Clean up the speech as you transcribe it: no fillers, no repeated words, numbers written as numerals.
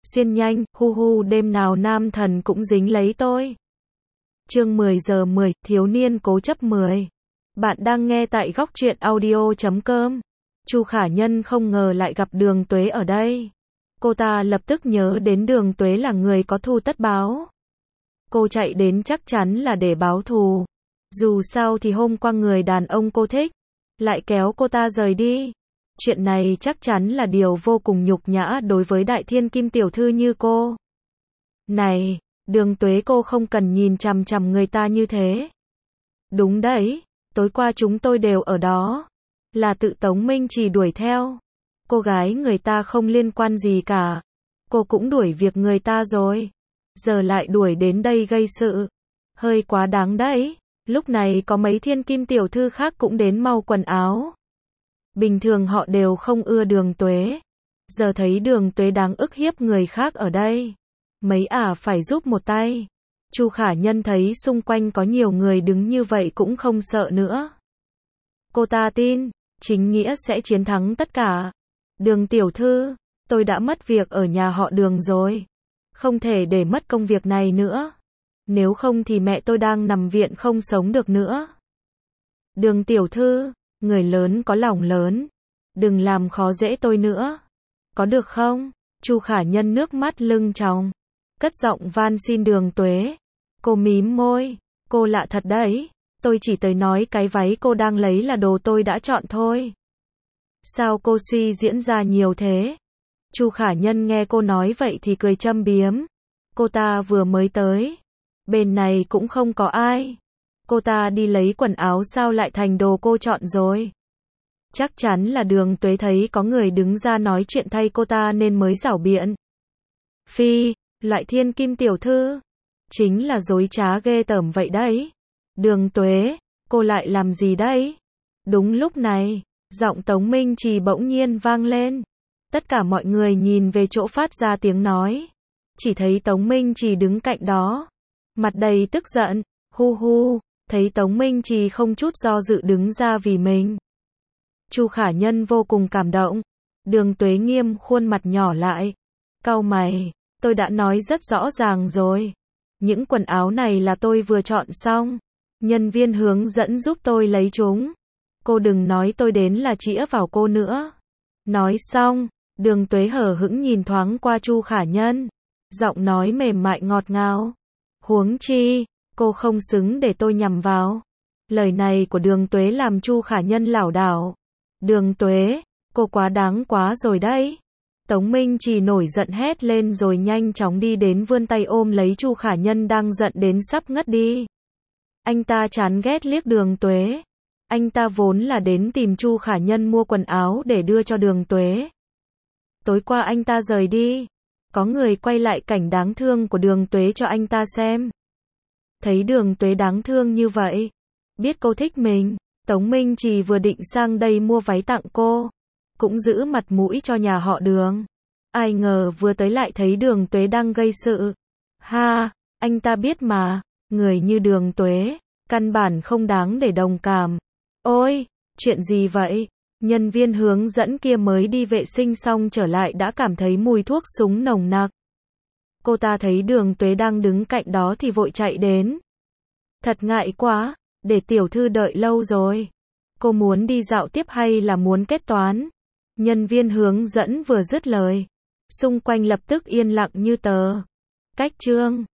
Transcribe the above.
xuyên nhanh, hu hu đêm nào nam thần cũng dính lấy tôi. Chương 10 giờ 10, thiếu niên cố chấp 10. Bạn đang nghe tại góc truyện audio.com. Chu Khả Nhân không ngờ lại gặp Đường Tuế ở đây. Cô ta lập tức nhớ đến Đường Tuế là người có thù tất báo. Cô chạy đến chắc chắn là để báo thù. Dù sao thì hôm qua người đàn ông cô thích lại kéo cô ta rời đi. Chuyện này chắc chắn là điều vô cùng nhục nhã đối với đại thiên kim tiểu thư như cô. Này, Đường Tuế, cô không cần nhìn chằm chằm người ta như thế. Đúng đấy, tối qua chúng tôi đều ở đó. Là tự Tống Minh chỉ đuổi theo. Cô gái người ta không liên quan gì cả. Cô cũng đuổi việc người ta rồi. Giờ lại đuổi đến đây gây sự. Hơi quá đáng đấy. Lúc này có mấy thiên kim tiểu thư khác cũng đến mau quần áo. Bình thường họ đều không ưa Đường Tuế. Giờ thấy Đường Tuế đáng ức hiếp người khác ở đây. Mấy phải giúp một tay. Chu Khả Nhân thấy xung quanh có nhiều người đứng như vậy cũng không sợ nữa. Cô ta tin, chính nghĩa sẽ chiến thắng tất cả. Đường tiểu thư, tôi đã mất việc ở nhà họ Đường rồi. Không thể để mất công việc này nữa. Nếu không thì mẹ tôi đang nằm viện không sống được nữa. Đường tiểu thư, người lớn có lòng lớn. Đừng làm khó dễ tôi nữa. Có được không? Chu Khả Nhân nước mắt lưng tròng. Cất giọng van xin Đường Tuế. Cô mím môi. Cô lạ thật đấy. Tôi chỉ tới nói cái váy cô đang lấy là đồ tôi đã chọn thôi. Sao cô suy diễn ra nhiều thế? Chu Khả Nhân nghe cô nói vậy thì cười châm biếm. Cô ta vừa mới tới. Bên này cũng không có ai. Cô ta đi lấy quần áo sao lại thành đồ cô chọn rồi? Chắc chắn là Đường Tuế thấy có người đứng ra nói chuyện thay cô ta nên mới giảo biện. Phi, loại thiên kim tiểu thư. Chính là dối trá ghê tởm vậy đấy. Đường Tuế, cô lại làm gì đấy? Đúng lúc này, giọng Tống Minh Trì bỗng nhiên vang lên. Tất cả mọi người nhìn về chỗ phát ra tiếng nói. Chỉ thấy Tống Minh Trì đứng cạnh đó. Mặt đầy tức giận, hu hu, thấy Tống Minh Trì không chút do dự đứng ra vì mình. Chu Khả Nhân vô cùng cảm động. Đường Tuế nghiêm khuôn mặt nhỏ lại. Cau mày, tôi đã nói rất rõ ràng rồi. Những quần áo này là tôi vừa chọn xong. Nhân viên hướng dẫn giúp tôi lấy chúng. Cô đừng nói tôi đến là chĩa vào cô nữa. Nói xong, Đường Tuế hờ hững nhìn thoáng qua Chu Khả Nhân. Giọng nói mềm mại ngọt ngào. Huống chi, cô không xứng để tôi nhằm vào. Lời này của Đường Tuế làm Chu Khả Nhân lảo đảo. Đường Tuế, cô quá đáng quá rồi đấy. Tống Minh chỉ nổi giận hét lên rồi nhanh chóng đi đến vươn tay ôm lấy Chu Khả Nhân đang giận đến sắp ngất đi. Anh ta chán ghét liếc Đường Tuế. Anh ta vốn là đến tìm Chu Khả Nhân mua quần áo để đưa cho Đường Tuế. Tối qua anh ta rời đi. Có người quay lại cảnh đáng thương của Đường Tuế cho anh ta xem. Thấy Đường Tuế đáng thương như vậy, biết cô thích mình, Tống Minh chỉ vừa định sang đây mua váy tặng cô, cũng giữ mặt mũi cho nhà họ Đường. Ai ngờ vừa tới lại thấy Đường Tuế đang gây sự. Ha, anh ta biết mà, người như Đường Tuế, căn bản không đáng để đồng cảm. Ôi, chuyện gì vậy? Nhân viên hướng dẫn kia mới đi vệ sinh xong trở lại đã cảm thấy mùi thuốc súng nồng nặc. Cô ta thấy Đường Tuế đang đứng cạnh đó thì vội chạy đến. Thật ngại quá, để tiểu thư đợi lâu rồi. Cô muốn đi dạo tiếp hay là muốn kết toán? Nhân viên hướng dẫn vừa dứt lời, xung quanh lập tức yên lặng như tờ. Cách chương